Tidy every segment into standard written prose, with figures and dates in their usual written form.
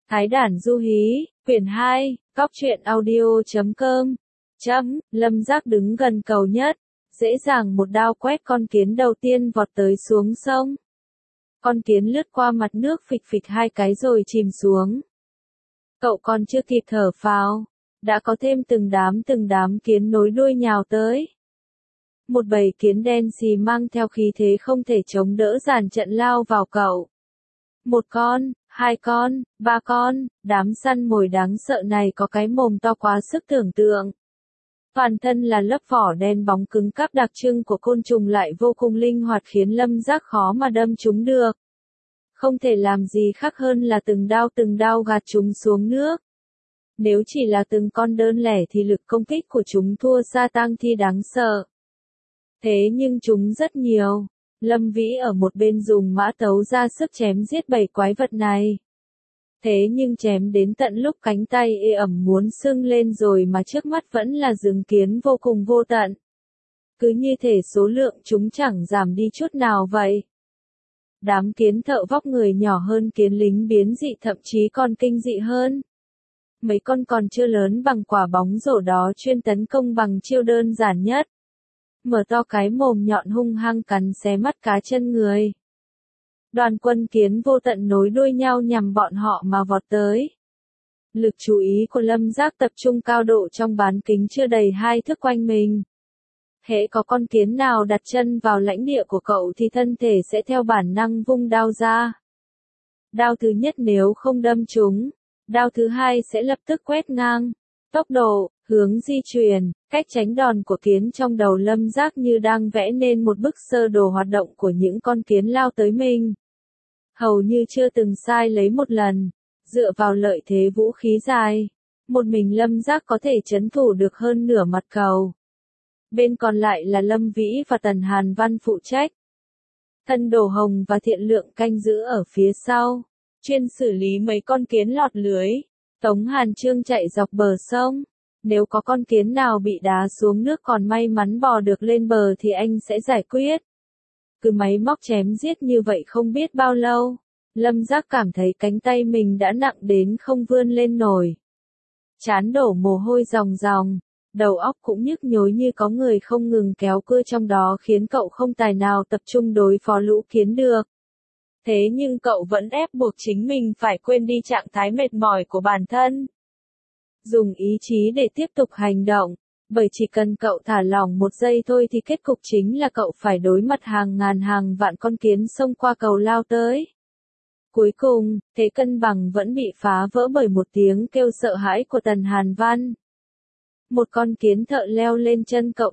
Thái Đản Du Hí, quyển 2, Cóc truyện audio.com. Lâm Giác đứng gần cầu nhất, dễ dàng một đao quét con kiến đầu tiên vọt tới xuống sông. Con kiến lướt qua mặt nước phịch phịch hai cái rồi chìm xuống. Cậu còn chưa kịp thở phào, đã có thêm từng đám kiến nối đuôi nhào tới. Một bầy kiến đen xì mang theo khí thế không thể chống đỡ dàn trận lao vào cậu. Một con, hai con, ba con, đám săn mồi đáng sợ này có cái mồm to quá sức tưởng tượng. Toàn thân là lớp vỏ đen bóng cứng cáp đặc trưng của côn trùng lại vô cùng linh hoạt khiến Lâm Giác khó mà đâm chúng được. Không thể làm gì khác hơn là từng đao gạt chúng xuống nước. Nếu chỉ là từng con đơn lẻ thì lực công kích của chúng thua xa tang thi đáng sợ. Thế nhưng chúng rất nhiều. Lâm Vĩ ở một bên dùng mã tấu ra sức chém giết bầy quái vật này. Thế nhưng chém đến tận lúc cánh tay ê ẩm muốn sưng lên rồi mà trước mắt vẫn là rừng kiến vô cùng vô tận. Cứ như thể số lượng chúng chẳng giảm đi chút nào vậy. Đám kiến thợ vóc người nhỏ hơn kiến lính biến dị thậm chí còn kinh dị hơn. Mấy con còn chưa lớn bằng quả bóng rổ đó chuyên tấn công bằng chiêu đơn giản nhất. Mở to cái mồm nhọn hung hăng cắn xé mắt cá chân người. Đoàn quân kiến vô tận nối đuôi nhau nhằm bọn họ mà vọt tới. Lực chú ý của Lâm Giác tập trung cao độ trong bán kính chưa đầy 2 thước quanh mình. Hễ có con kiến nào đặt chân vào lãnh địa của cậu thì thân thể sẽ theo bản năng vung đao ra. Đao thứ nhất nếu không đâm trúng, đao thứ hai sẽ lập tức quét ngang. Tốc độ, hướng di chuyển, cách tránh đòn của kiến trong đầu Lâm Giác như đang vẽ nên một bức sơ đồ hoạt động của những con kiến lao tới mình. Hầu như chưa từng sai lấy một lần, dựa vào lợi thế vũ khí dài, một mình Lâm Giác có thể trấn thủ được hơn nửa mặt cầu. Bên còn lại là Lâm Vĩ và Tần Hàn Văn phụ trách. Thân Đồ Hồng và Thiện Lượng canh giữ ở phía sau, chuyên xử lý mấy con kiến lọt lưới. Tống Hàn Trương chạy dọc bờ sông, nếu có con kiến nào bị đá xuống nước còn may mắn bò được lên bờ thì anh sẽ giải quyết. Cứ máy móc chém giết như vậy không biết bao lâu, Lâm Giác cảm thấy cánh tay mình đã nặng đến không vươn lên nổi. Trán đổ mồ hôi ròng ròng, đầu óc cũng nhức nhối như có người không ngừng kéo cưa trong đó khiến cậu không tài nào tập trung đối phó lũ kiến được. Thế nhưng cậu vẫn ép buộc chính mình phải quên đi trạng thái mệt mỏi của bản thân. Dùng ý chí để tiếp tục hành động, bởi chỉ cần cậu thả lỏng một giây thôi thì kết cục chính là cậu phải đối mặt hàng ngàn hàng vạn con kiến xông qua cầu lao tới. Cuối cùng, thế cân bằng vẫn bị phá vỡ bởi một tiếng kêu sợ hãi của Tần Hàn Văn. Một con kiến thợ leo lên chân cậu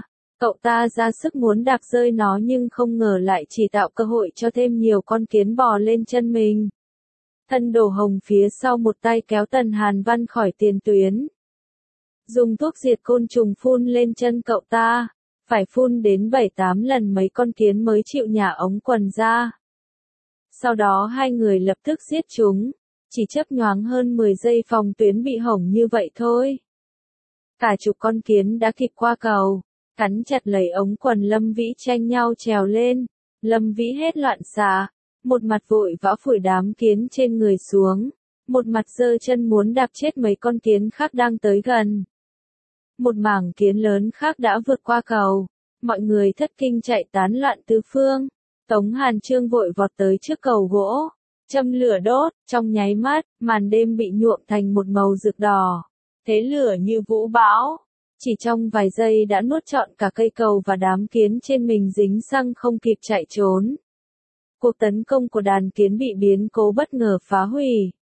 ta ra sức muốn đạp rơi nó nhưng không ngờ lại chỉ tạo cơ hội cho thêm nhiều con kiến bò lên chân mình. Thân Đồ Hồng phía sau một tay kéo Tần Hàn Văn khỏi tiền tuyến. Dùng thuốc diệt côn trùng phun lên chân cậu ta, phải phun đến 7-8 lần mấy con kiến mới chịu nhả ống quần ra. Sau đó hai người lập tức giết chúng, chỉ chớp nhoáng hơn 10 giây phòng tuyến bị hỏng như vậy thôi. Cả chục con kiến đã kịp qua cầu, cắn chặt lấy ống quần Lâm Vĩ tranh nhau trèo lên. Lâm Vĩ hết loạn xạ, một mặt vội vã phủi đám kiến trên người xuống, một mặt giơ chân muốn đạp chết mấy con kiến khác đang tới gần. Một mảng kiến lớn khác đã vượt qua cầu, mọi người thất kinh chạy tán loạn tứ phương. Tống Hàn Trương vội vọt tới trước cầu gỗ, châm lửa đốt, trong nháy mắt, màn đêm bị nhuộm thành một màu rực đỏ. Thế lửa như vũ bão, chỉ trong vài giây đã nuốt trọn cả cây cầu và đám kiến trên mình dính xăng không kịp chạy trốn. Cuộc tấn công của đàn kiến bị biến cố bất ngờ phá hủy.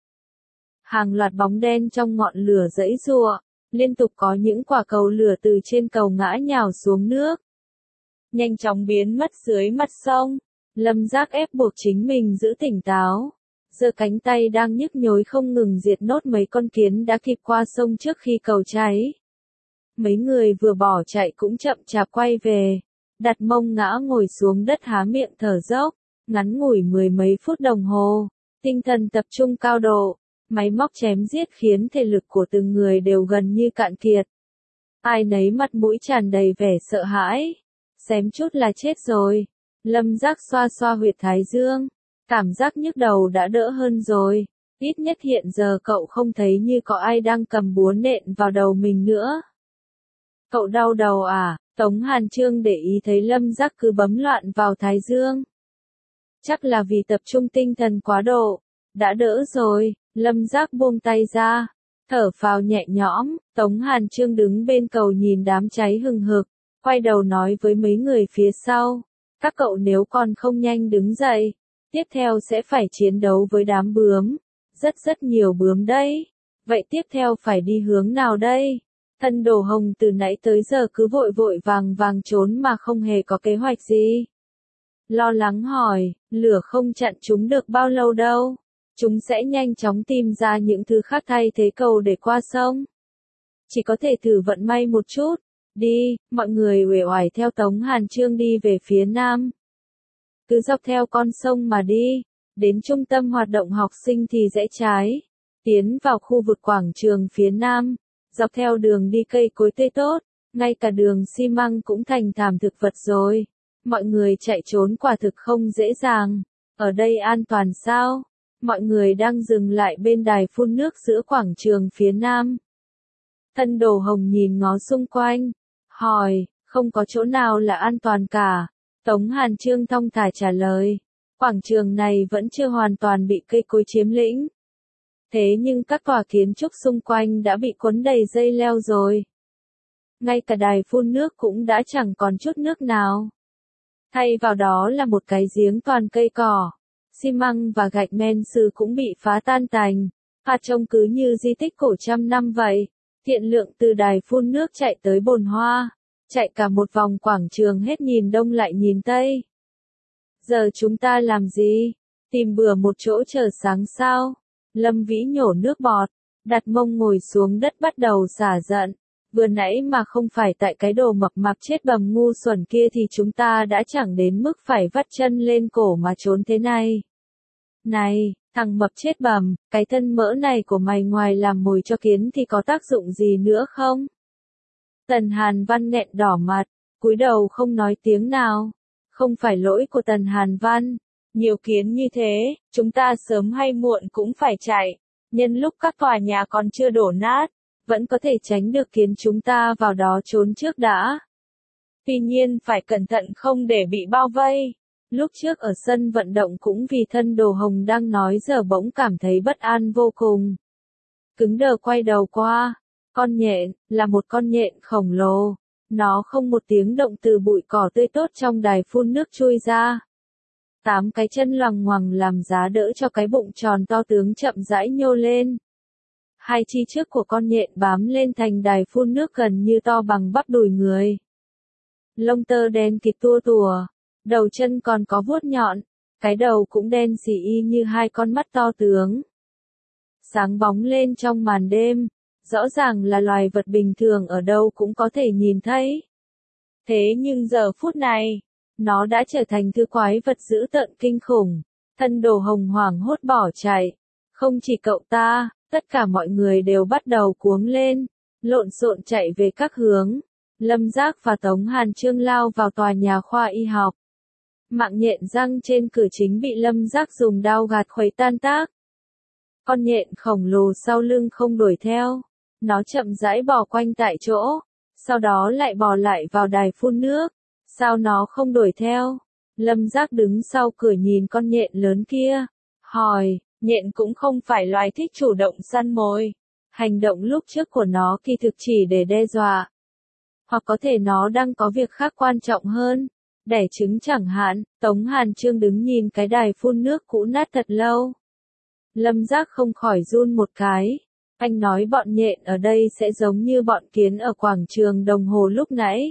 Hàng loạt bóng đen trong ngọn lửa giãy giụa, liên tục có những quả cầu lửa từ trên cầu ngã nhào xuống nước. Nhanh chóng biến mất dưới mặt sông, Lâm Giác ép buộc chính mình giữ tỉnh táo. Giơ cánh tay đang nhức nhối không ngừng diệt nốt mấy con kiến đã kịp qua sông trước khi cầu cháy. Mấy người vừa bỏ chạy cũng chậm chạp quay về, đặt mông ngã ngồi xuống đất há miệng thở dốc, ngắn ngủi 10 mấy phút đồng hồ, tinh thần tập trung cao độ, máy móc chém giết khiến thể lực của từng người đều gần như cạn kiệt. Ai nấy mặt mũi tràn đầy vẻ sợ hãi, xém chút là chết rồi. Lâm Giác xoa xoa huyệt thái dương. Cảm giác nhức đầu đã đỡ hơn rồi. Ít nhất hiện giờ cậu không thấy như có ai đang cầm búa nện vào đầu mình nữa. Cậu đau đầu à? Tống Hàn Chương để ý thấy Lâm Giác cứ bấm loạn vào thái dương. Chắc là vì tập trung tinh thần quá độ. Đã đỡ rồi, Lâm Giác buông tay ra. Thở phào nhẹ nhõm, Tống Hàn Chương đứng bên cầu nhìn đám cháy hừng hực. Quay đầu nói với mấy người phía sau. Các cậu nếu còn không nhanh đứng dậy. Tiếp theo sẽ phải chiến đấu với đám bướm. Rất nhiều bướm đấy. Vậy tiếp theo phải đi hướng nào đây? Thân Đồ Hồng từ nãy tới giờ cứ vội vội vàng trốn mà không hề có kế hoạch gì. Lo lắng hỏi, lửa không chặn chúng được bao lâu đâu. Chúng sẽ nhanh chóng tìm ra những thứ khác thay thế cầu để qua sông. Chỉ có thể thử vận may một chút. Đi, mọi người uể oải theo Tống Hàn Chương đi về phía nam. Cứ dọc theo con sông mà đi. Đến trung tâm hoạt động học sinh thì rẽ trái. Tiến vào khu vực quảng trường phía nam. Dọc theo đường đi cây cối tươi tốt. Ngay cả đường xi măng cũng thành thảm thực vật rồi. Mọi người chạy trốn quả thực không dễ dàng. Ở đây an toàn sao? Mọi người đang dừng lại bên đài phun nước giữa quảng trường phía nam. Thân Đồ Hồng nhìn ngó xung quanh. Hỏi, không có chỗ nào là an toàn cả. Tống Hàn Chương thong thả trả lời. Quảng trường này vẫn chưa hoàn toàn bị cây cối chiếm lĩnh. Thế nhưng các tòa kiến trúc xung quanh đã bị cuốn đầy dây leo rồi. Ngay cả đài phun nước cũng đã chẳng còn chút nước nào. Thay vào đó là một cái giếng toàn cây cỏ. Xi măng và gạch men sứ cũng bị phá tan tành. Hạt trông cứ như di tích cổ trăm năm vậy. Thiện Lượng từ đài phun nước chạy tới bồn hoa. Chạy cả một vòng quảng trường hết nhìn đông lại nhìn tây. Giờ chúng ta làm gì? Tìm bừa một chỗ chờ sáng sao? Lâm Vĩ nhổ nước bọt. Đặt mông ngồi xuống đất bắt đầu xả giận. Vừa nãy mà không phải tại cái đồ mập mạp chết bầm ngu xuẩn kia thì chúng ta đã chẳng đến mức phải vắt chân lên cổ mà trốn thế này. Này, thằng mập chết bầm, cái thân mỡ này của mày ngoài làm mồi cho kiến thì có tác dụng gì nữa không? Tần Hàn Văn nghẹn đỏ mặt, cúi đầu không nói tiếng nào. Không phải lỗi của Tần Hàn Văn. Nhiều kiến như thế, chúng ta sớm hay muộn cũng phải chạy. Nhân lúc các tòa nhà còn chưa đổ nát, vẫn có thể tránh được kiến chúng ta vào đó trốn trước đã. Tuy nhiên phải cẩn thận không để bị bao vây. Lúc trước ở sân vận động cũng vì Thân Đồ Hồng đang nói giờ bỗng cảm thấy bất an vô cùng. Cứng đờ quay đầu qua. Con nhện, là một con nhện khổng lồ. Nó không một tiếng động từ bụi cỏ tươi tốt trong đài phun nước chui ra. 8 cái chân loằng ngoằng làm giá đỡ cho cái bụng tròn to tướng chậm rãi nhô lên. Hai chi trước của con nhện bám lên thành đài phun nước gần như to bằng bắp đùi người. Lông tơ đen kịt tua tủa, đầu chân còn có vuốt nhọn, cái đầu cũng đen xì y như hai con mắt to tướng. Sáng bóng lên trong màn đêm, rõ ràng là loài vật bình thường ở đâu cũng có thể nhìn thấy. Thế nhưng giờ phút này, nó đã trở thành thứ quái vật dữ tợn kinh khủng. Thân Đồ Hồng hoảng hốt bỏ chạy. Không chỉ cậu ta, tất cả mọi người đều bắt đầu cuống lên, lộn xộn chạy về các hướng. Lâm Giác và Tống Hàn Chương lao vào tòa nhà khoa y học. Mạng nhện răng trên cửa chính bị Lâm Giác dùng dao gạt khuấy tan tác. Con nhện khổng lồ sau lưng không đuổi theo. Nó chậm rãi bò quanh tại chỗ, sau đó lại bò lại vào đài phun nước. Sao nó không đuổi theo? Lâm Giác đứng sau cửa nhìn con nhện lớn kia. Hỏi, nhện cũng không phải loài thích chủ động săn mồi. Hành động lúc trước của nó kỳ thực chỉ để đe dọa. Hoặc có thể nó đang có việc khác quan trọng hơn. Đẻ trứng chẳng hạn. Tống Hàn Chương đứng nhìn cái đài phun nước cũ nát thật lâu. Lâm Giác không khỏi run một cái. Anh nói bọn nhện ở đây sẽ giống như bọn kiến ở quảng trường đồng hồ lúc nãy.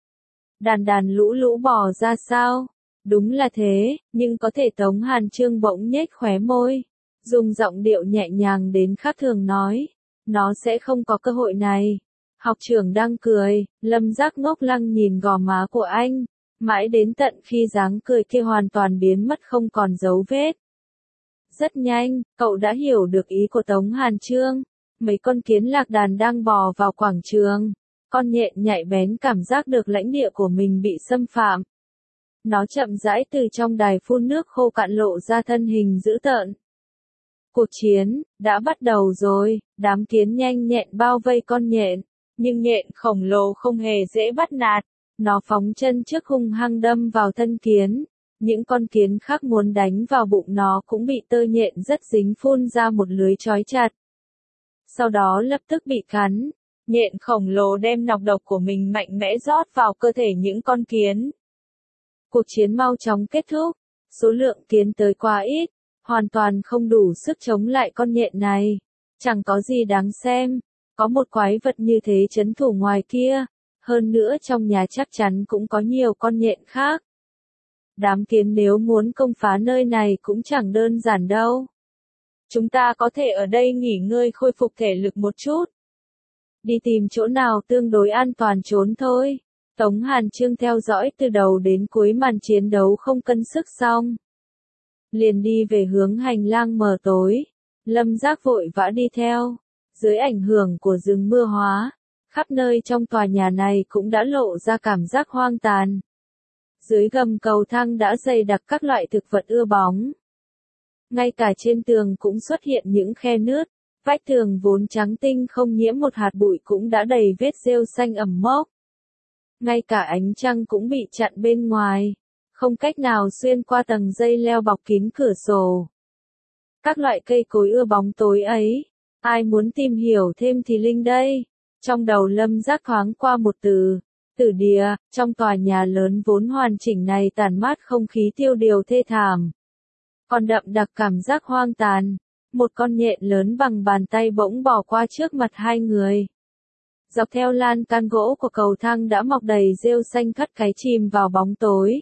Đàn lũ lũ bò ra sao? Đúng là thế, nhưng có thể Tống Hàn Chương bỗng nhếch khóe môi. Dùng giọng điệu nhẹ nhàng đến khác thường nói. Nó sẽ không có cơ hội này. Học trưởng đang cười, Lâm Giác ngốc lăng nhìn gò má của anh. Mãi đến tận khi dáng cười kia hoàn toàn biến mất không còn dấu vết. Rất nhanh, cậu đã hiểu được ý của Tống Hàn Chương. Mấy con kiến lạc đàn đang bò vào quảng trường. Con nhện nhạy bén cảm giác được lãnh địa của mình bị xâm phạm. Nó chậm rãi từ trong đài phun nước khô cạn lộ ra thân hình dữ tợn. Cuộc chiến đã bắt đầu rồi, đám kiến nhanh nhẹn bao vây con nhện, nhưng nhện khổng lồ không hề dễ bắt nạt, nó phóng chân trước hung hăng đâm vào thân kiến. Những con kiến khác muốn đánh vào bụng nó cũng bị tơ nhện rất dính phun ra một lưới trói chặt. Sau đó lập tức bị cắn. Nhện khổng lồ đem nọc độc của mình mạnh mẽ rót vào cơ thể những con kiến. Cuộc chiến mau chóng kết thúc. Số lượng kiến tới quá ít, hoàn toàn không đủ sức chống lại con nhện này. Chẳng có gì đáng xem. Có một quái vật như thế trấn thủ ngoài kia. Hơn nữa trong nhà chắc chắn cũng có nhiều con nhện khác. Đám kiến nếu muốn công phá nơi này cũng chẳng đơn giản đâu. Chúng ta có thể ở đây nghỉ ngơi khôi phục thể lực một chút. Đi tìm chỗ nào tương đối an toàn trốn thôi. Tống Hàn Chương theo dõi từ đầu đến cuối màn chiến đấu không cân sức xong. Liền đi về hướng hành lang mờ tối. Lâm Giác vội vã đi theo. Dưới ảnh hưởng của rừng mưa hóa, khắp nơi trong tòa nhà này cũng đã lộ ra cảm giác hoang tàn. Dưới gầm cầu thang đã dày đặc các loại thực vật ưa bóng. Ngay cả trên tường cũng xuất hiện những khe nứt, vách tường vốn trắng tinh không nhiễm một hạt bụi cũng đã đầy vết rêu xanh ẩm mốc. Ngay cả ánh trăng cũng bị chặn bên ngoài, không cách nào xuyên qua tầng dây leo bọc kín cửa sổ. Các loại cây cối ưa bóng tối ấy, ai muốn tìm hiểu thêm thì link đây. Trong đầu Lâm Giác thoáng qua một từ. Tử địa, trong tòa nhà lớn vốn hoàn chỉnh này tản mát không khí tiêu điều thê thảm. Còn đậm đặc cảm giác hoang tàn, một con nhện lớn bằng bàn tay bỗng bỏ qua trước mặt hai người. Dọc theo lan can gỗ của cầu thang đã mọc đầy rêu xanh khắt cái chìm vào bóng tối.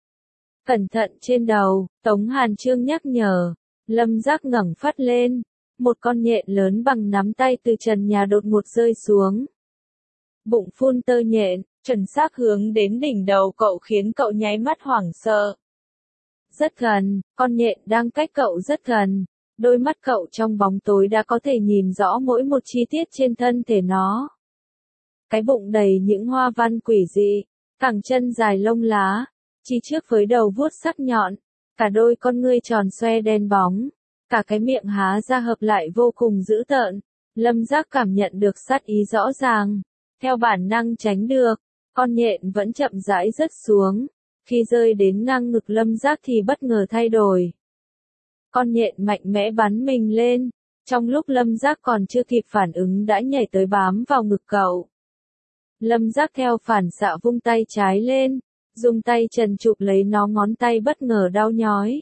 Cẩn thận trên đầu, Tống Hàn Chương nhắc nhở. Lâm Giác ngẩng phát lên, một con nhện lớn bằng nắm tay từ trần nhà đột ngột rơi xuống. Bụng phun tơ nhện, chuẩn xác hướng đến đỉnh đầu cậu khiến cậu nháy mắt hoảng sợ. Rất gần, con nhện đang cách cậu rất gần. Đôi mắt cậu trong bóng tối đã có thể nhìn rõ mỗi một chi tiết trên thân thể nó. Cái bụng đầy những hoa văn quỷ dị, cẳng chân dài lông lá, chi trước với đầu vuốt sắc nhọn, cả đôi con ngươi tròn xoe đen bóng, cả cái miệng há ra hợp lại vô cùng dữ tợn. Lâm Giác cảm nhận được sát ý rõ ràng, theo bản năng tránh được, con nhện vẫn chậm rãi rớt xuống. Khi rơi đến ngang ngực Lâm Giác thì bất ngờ thay đổi. Con nhện mạnh mẽ bắn mình lên, trong lúc Lâm Giác còn chưa kịp phản ứng đã nhảy tới bám vào ngực cậu. Lâm Giác theo phản xạ vung tay trái lên, dùng tay trần chụp lấy nó, ngón tay bất ngờ đau nhói.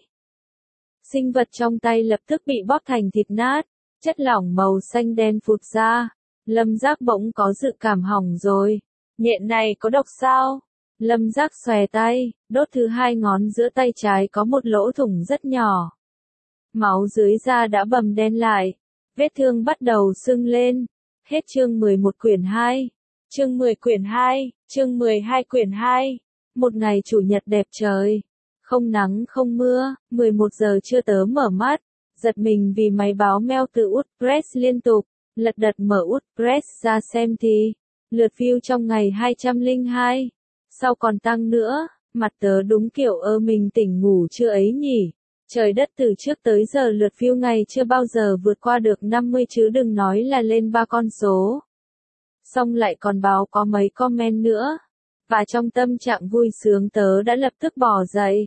Sinh vật trong tay lập tức bị bóp thành thịt nát, chất lỏng màu xanh đen phụt ra. Lâm Giác bỗng có dự cảm hỏng rồi. Nhện này có độc sao? Lâm Giác xòe tay, đốt thứ hai ngón giữa tay trái có một lỗ thủng rất nhỏ. Máu dưới da đã bầm đen lại, vết thương bắt đầu sưng lên. Hết chương 11 quyển 2. Chương 10 quyển 2, chương 12 quyển 2. Một ngày chủ nhật đẹp trời. Không nắng không mưa, 11 giờ trưa tớ mở mắt. Giật mình vì máy báo mail từ WordPress liên tục. Lật đật mở WordPress ra xem thì lượt view trong ngày 202. Sau còn tăng nữa, mặt tớ đúng kiểu mình tỉnh ngủ chưa ấy nhỉ. Trời đất, từ trước tới giờ lượt view ngày chưa bao giờ vượt qua được 50 chứ đừng nói là lên 3 con số. Xong lại còn báo có mấy comment nữa. Và trong tâm trạng vui sướng tớ đã lập tức bỏ dậy.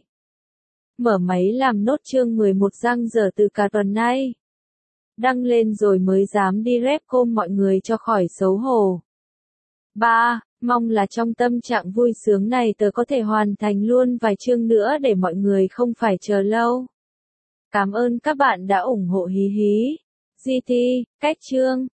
Mở máy làm nốt chương 11 răng dở từ cả tuần nay. Đăng lên rồi mới dám đi rep call mọi người cho khỏi xấu hổ. 3. Mong là trong tâm trạng vui sướng này tớ có thể hoàn thành luôn vài chương nữa để mọi người không phải chờ lâu. Cảm ơn các bạn đã ủng hộ hí hí. GT, cách chương.